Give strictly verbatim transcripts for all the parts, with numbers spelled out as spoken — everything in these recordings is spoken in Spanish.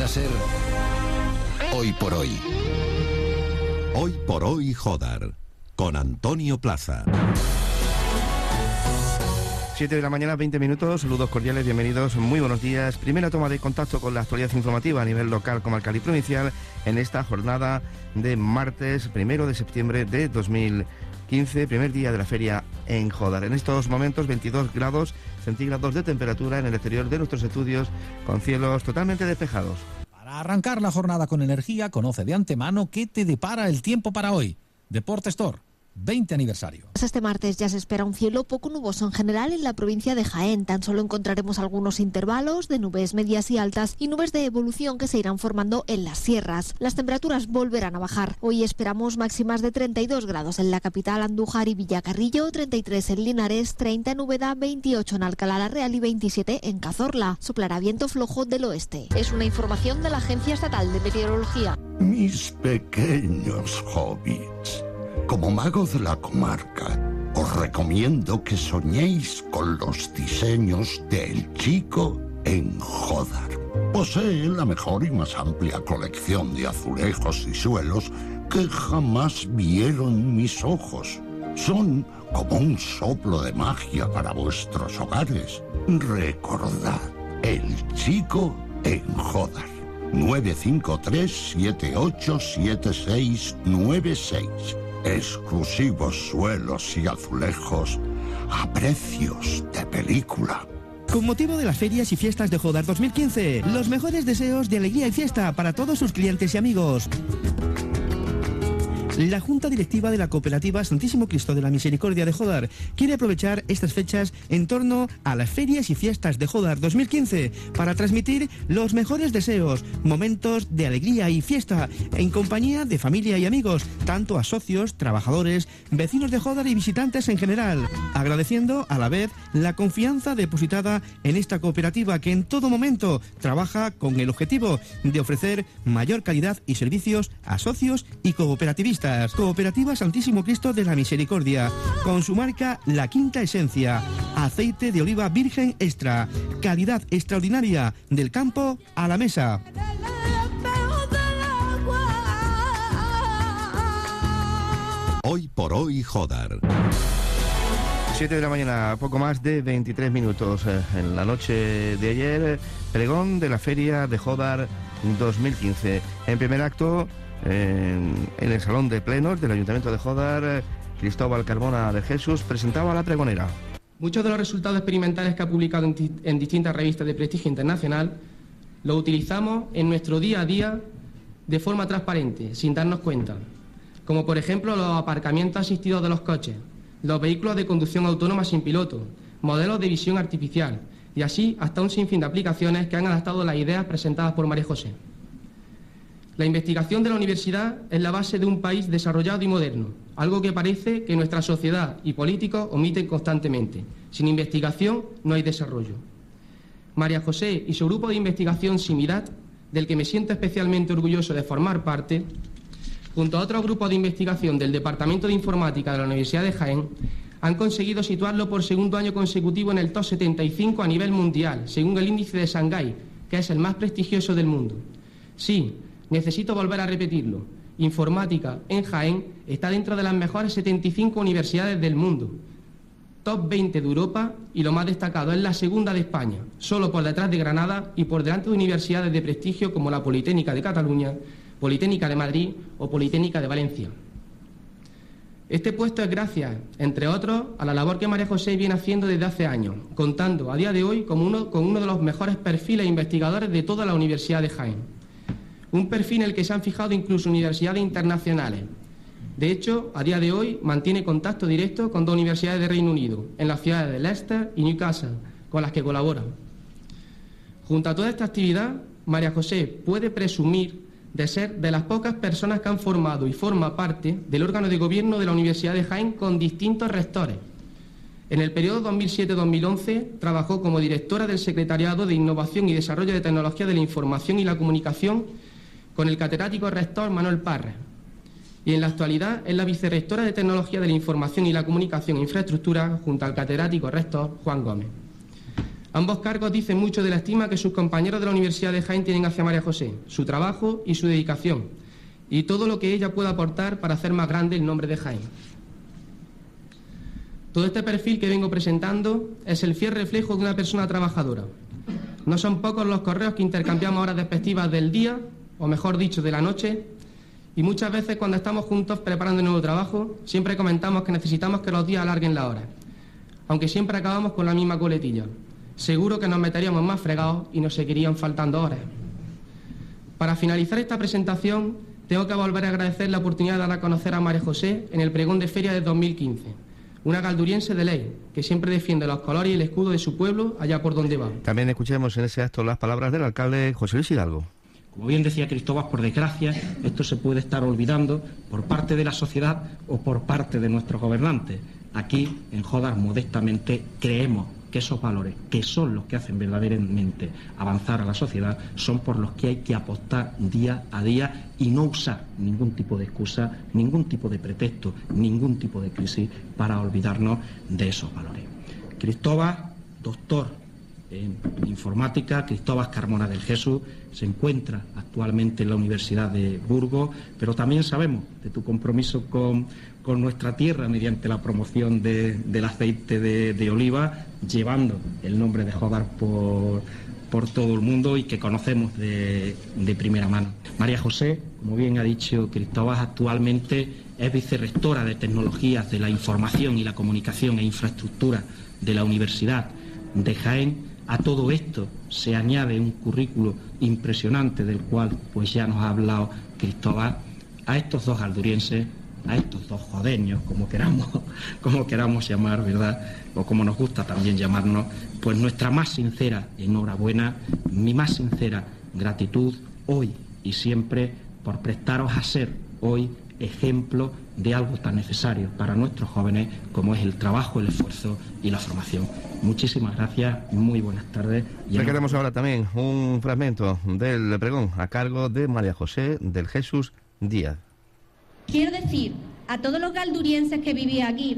a ser Hoy por Hoy. Hoy por Hoy Jodar, con Antonio Plaza. siete de la mañana, veinte minutos, saludos cordiales, bienvenidos, muy buenos días. Primera toma de contacto con la actualidad informativa a nivel local, comarcal y provincial en esta jornada de martes primero de septiembre de dos mil quince, primer día de la feria en Jodar. En estos momentos veintidós grados centígrados de temperatura en el exterior de nuestros estudios, con cielos totalmente despejados. Para arrancar la jornada con energía, conoce de antemano qué te depara el tiempo para hoy. Deporte Store, veinte aniversario. Este martes ya se espera un cielo poco nuboso en general en la provincia de Jaén. Tan solo encontraremos algunos intervalos de nubes medias y altas y nubes de evolución que se irán formando en las sierras. Las temperaturas volverán a bajar. Hoy esperamos máximas de treinta y dos grados en la capital, Andújar y Villacarrillo, treinta y tres en Linares, treinta en Úbeda, veintiocho en Alcalá la Real y veintisiete en Cazorla. Soplará viento flojo del oeste. Es una información de la Agencia Estatal de Meteorología. Mis pequeños hobbits, como mago de la comarca, os recomiendo que soñéis con los diseños del Chico en Jodar. Posee la mejor y más amplia colección de azulejos y suelos que jamás vieron mis ojos. Son como un soplo de magia para vuestros hogares. Recordad, el Chico en Jodar. nueve cinco tres, siete ocho siete seis nueve seis. Exclusivos suelos y azulejos a precios de película. Con motivo de las ferias y fiestas de Jodar dos mil quince, los mejores deseos de alegría y fiesta para todos sus clientes y amigos. La Junta Directiva de la Cooperativa Santísimo Cristo de la Misericordia de Jodar quiere aprovechar estas fechas en torno a las ferias y fiestas de Jodar dos mil quince para transmitir los mejores deseos, momentos de alegría y fiesta en compañía de familia y amigos, tanto a socios, trabajadores, vecinos de Jodar y visitantes en general, agradeciendo a la vez la confianza depositada en esta cooperativa que en todo momento trabaja con el objetivo de ofrecer mayor calidad y servicios a socios y cooperativistas. Cooperativa Santísimo Cristo de la Misericordia, con su marca La Quinta Esencia, aceite de oliva virgen extra, calidad extraordinaria, del campo a la mesa. Hoy por Hoy Jodar. siete de la mañana, poco más de veintitrés minutos. En la noche de ayer, pregón de la feria de Jodar dos mil quince. En primer acto, En, en el Salón de Plenos del Ayuntamiento de Jodar, Cristóbal Carbona de Jesús presentaba a la pregonera. Muchos de los resultados experimentales que ha publicado en, en distintas revistas de prestigio internacional los utilizamos en nuestro día a día de forma transparente, sin darnos cuenta, como por ejemplo los aparcamientos asistidos de los coches, los vehículos de conducción autónoma sin piloto, modelos de visión artificial y así hasta un sinfín de aplicaciones que han adaptado las ideas presentadas por María José. La investigación de la universidad es la base de un país desarrollado y moderno, algo que parece que nuestra sociedad y políticos omiten constantemente. Sin investigación no hay desarrollo. María José y su grupo de investigación Simirat, del que me siento especialmente orgulloso de formar parte, junto a otros grupos de investigación del Departamento de Informática de la Universidad de Jaén, han conseguido situarlo por segundo año consecutivo en el top setenta y cinco a nivel mundial, según el índice de Shanghái, que es el más prestigioso del mundo. Sí, necesito volver a repetirlo. Informática en Jaén está dentro de las mejores setenta y cinco universidades del mundo, top veinte de Europa y lo más destacado es la segunda de España, solo por detrás de Granada y por delante de universidades de prestigio como la Politécnica de Cataluña, Politécnica de Madrid o Politécnica de Valencia. Este puesto es gracias, entre otros, a la labor que María José viene haciendo desde hace años, contando a día de hoy como uno, con uno de los mejores perfiles investigadores de toda la Universidad de Jaén. Un perfil en el que se han fijado incluso universidades internacionales. De hecho, a día de hoy mantiene contacto directo con dos universidades de Reino Unido, en las ciudades de Leicester y Newcastle, con las que colabora. Junto a toda esta actividad, María José puede presumir de ser de las pocas personas que han formado y forma parte del órgano de gobierno de la Universidad de Jaén con distintos rectores. En el periodo dos mil siete a dos mil once trabajó como directora del Secretariado de Innovación y Desarrollo de Tecnología de la Información y la Comunicación con el catedrático rector Manuel Parra, y en la actualidad es la vicerrectora de Tecnología de la Información y la Comunicación e Infraestructura junto al catedrático rector Juan Gómez. Ambos cargos dicen mucho de la estima que sus compañeros de la Universidad de Jaén tienen hacia María José, su trabajo y su dedicación, y todo lo que ella pueda aportar para hacer más grande el nombre de Jaén. Todo este perfil que vengo presentando es el fiel reflejo de una persona trabajadora. No son pocos los correos que intercambiamos horas despectivas del día, o mejor dicho, de la noche, y muchas veces cuando estamos juntos preparando un nuevo trabajo, siempre comentamos que necesitamos que los días alarguen la hora, aunque siempre acabamos con la misma coletilla. Seguro que nos meteríamos más fregados y nos seguirían faltando horas. Para finalizar esta presentación, tengo que volver a agradecer la oportunidad de dar a conocer a María José en el pregón de feria de dos mil quince, una galduriense de ley, que siempre defiende los colores y el escudo de su pueblo allá por donde va. También escuchemos en ese acto las palabras del alcalde José Luis Hidalgo. Como bien decía Cristóbal, por desgracia, esto se puede estar olvidando por parte de la sociedad o por parte de nuestros gobernantes. Aquí, en Jódar, modestamente, creemos que esos valores, que son los que hacen verdaderamente avanzar a la sociedad, son por los que hay que apostar día a día y no usar ningún tipo de excusa, ningún tipo de pretexto, ningún tipo de crisis para olvidarnos de esos valores. Cristóbal, doctor en informática, Cristóbal Carmona del Jesús, se encuentra actualmente en la Universidad de Burgos, pero también sabemos de tu compromiso con, con nuestra tierra mediante la promoción de, del aceite de, de oliva, llevando el nombre de Jódar por, por todo el mundo y que conocemos de, de primera mano. María José, como bien ha dicho Cristóbal, actualmente es vicerrectora de Tecnologías de la Información y la Comunicación e Infraestructura de la Universidad de Jaén. A todo esto se añade un currículo impresionante del cual pues ya nos ha hablado Cristóbal. A estos dos galdurienses, a estos dos jodeños, como queramos, como queramos llamar, ¿verdad? O como nos gusta también llamarnos, pues nuestra más sincera enhorabuena, mi más sincera gratitud hoy y siempre por prestaros a ser hoy ejemplo de algo tan necesario para nuestros jóvenes como es el trabajo, el esfuerzo y la formación. Muchísimas gracias, muy buenas tardes. Y queremos ahora también un fragmento del pregón a cargo de María José del Jesús Díaz. Quiero decir a todos los galdurienses que vivían aquí,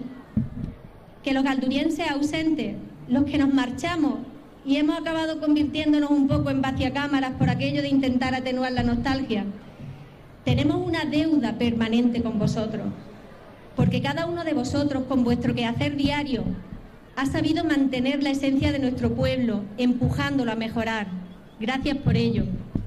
que los galdurienses ausentes, los que nos marchamos y hemos acabado convirtiéndonos un poco en vaciacámaras por aquello de intentar atenuar la nostalgia, tenemos una deuda permanente con vosotros, porque cada uno de vosotros, con vuestro quehacer diario, ha sabido mantener la esencia de nuestro pueblo, empujándolo a mejorar. Gracias por ello.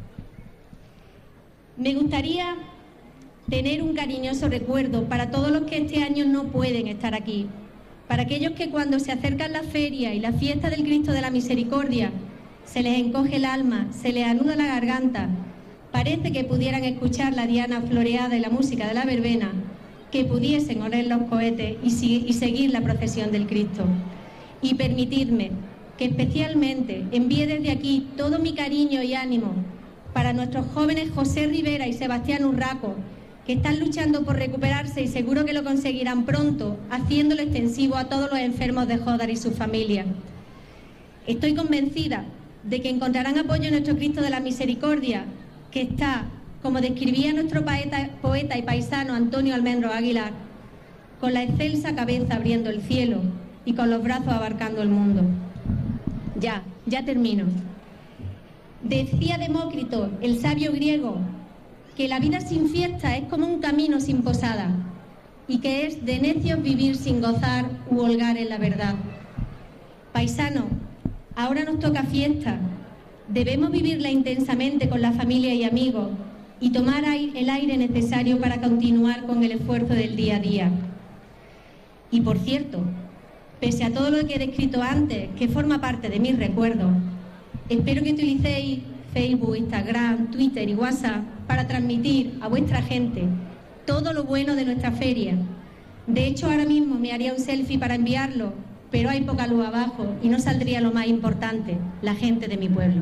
Me gustaría tener un cariñoso recuerdo para todos los que este año no pueden estar aquí, para aquellos que cuando se acercan la feria y la fiesta del Cristo de la Misericordia, se les encoge el alma, se les anuda la garganta. Parece que pudieran escuchar la diana floreada y la música de la verbena, que pudiesen oler los cohetes y, si, y seguir la procesión del Cristo. Y permitidme que especialmente envíe desde aquí todo mi cariño y ánimo para nuestros jóvenes José Rivera y Sebastián Urraco, que están luchando por recuperarse y seguro que lo conseguirán pronto, haciéndolo extensivo a todos los enfermos de Jódar y sus familias. Estoy convencida de que encontrarán apoyo en nuestro Cristo de la Misericordia, que está, como describía nuestro poeta, poeta y paisano Antonio Almendro Aguilar, con la excelsa cabeza abriendo el cielo y con los brazos abarcando el mundo. Ya, ya termino. Decía Demócrito, el sabio griego, que la vida sin fiesta es como un camino sin posada y que es de necios vivir sin gozar u holgar en la verdad. Paisano, ahora nos toca fiesta. Debemos vivirla intensamente con la familia y amigos y tomar el aire necesario para continuar con el esfuerzo del día a día. Y por cierto, pese a todo lo que he descrito antes, que forma parte de mis recuerdos, espero que utilicéis Facebook, Instagram, Twitter y WhatsApp para transmitir a vuestra gente todo lo bueno de nuestra feria. De hecho, ahora mismo me haría un selfie para enviarlo, pero hay poca luz abajo y no saldría lo más importante, la gente de mi pueblo.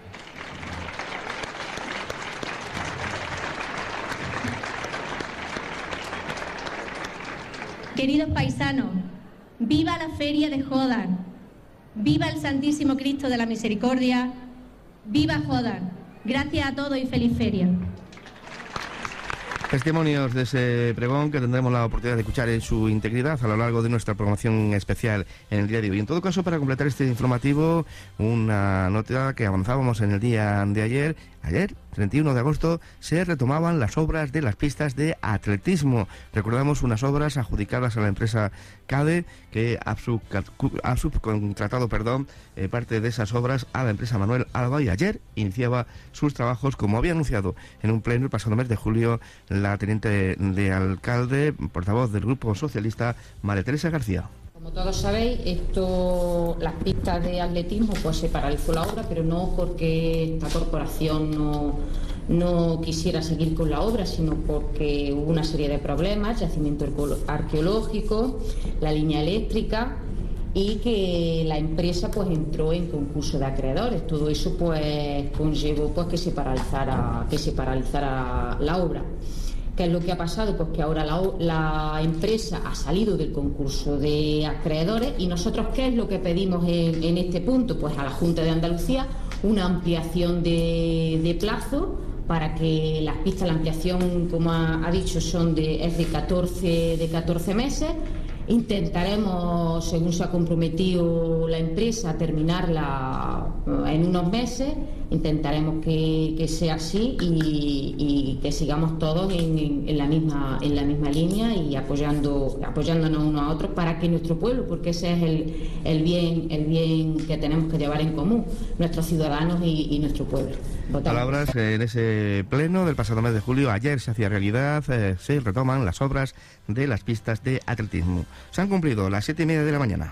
Queridos paisanos, viva la feria de Jódar, viva el Santísimo Cristo de la Misericordia, viva Jódar. Gracias a todos y feliz feria. Testimonios de ese pregón que tendremos la oportunidad de escuchar en su integridad a lo largo de nuestra programación especial en el día de hoy. En todo caso, para completar este informativo, una nota que avanzábamos en el día de ayer. Ayer, treinta y uno de agosto, se retomaban las obras de las pistas de atletismo. Recordamos unas obras adjudicadas a la empresa CADE, que ha, subca- ha subcontratado perdón, eh, parte de esas obras a la empresa Manuel Alba, y ayer iniciaba sus trabajos, como había anunciado en un pleno el pasado mes de julio la teniente de alcalde, portavoz del Grupo Socialista, María Teresa García. Como todos sabéis, esto, las pistas de atletismo, pues se paralizó la obra, pero no porque esta corporación no, no quisiera seguir con la obra, sino porque hubo una serie de problemas, yacimiento arqueológico, la línea eléctrica, y que la empresa pues entró en concurso de acreedores. Todo eso pues conllevó pues que se paralizara, que se paralizara la obra. ¿Qué es lo que ha pasado? Pues que ahora la, la empresa ha salido del concurso de acreedores, y nosotros, ¿qué es lo que pedimos en, en este punto? Pues a la Junta de Andalucía una ampliación de, de plazo para que las pistas, la ampliación, como ha, ha dicho, son de, es de catorce, de catorce meses. Intentaremos, según se ha comprometido la empresa, terminarla en unos meses. Intentaremos que, que sea así y, y que sigamos todos en, en, la misma, en la misma línea y apoyando, apoyándonos unos a otros para que nuestro pueblo, porque ese es el, el, bien, el bien que tenemos que llevar en común, nuestros ciudadanos y, y nuestro pueblo. Votamos. Palabras en ese pleno del pasado mes de julio. Ayer se hacía realidad, eh, se retoman las obras de las pistas de atletismo. Se han cumplido las siete y media de la mañana.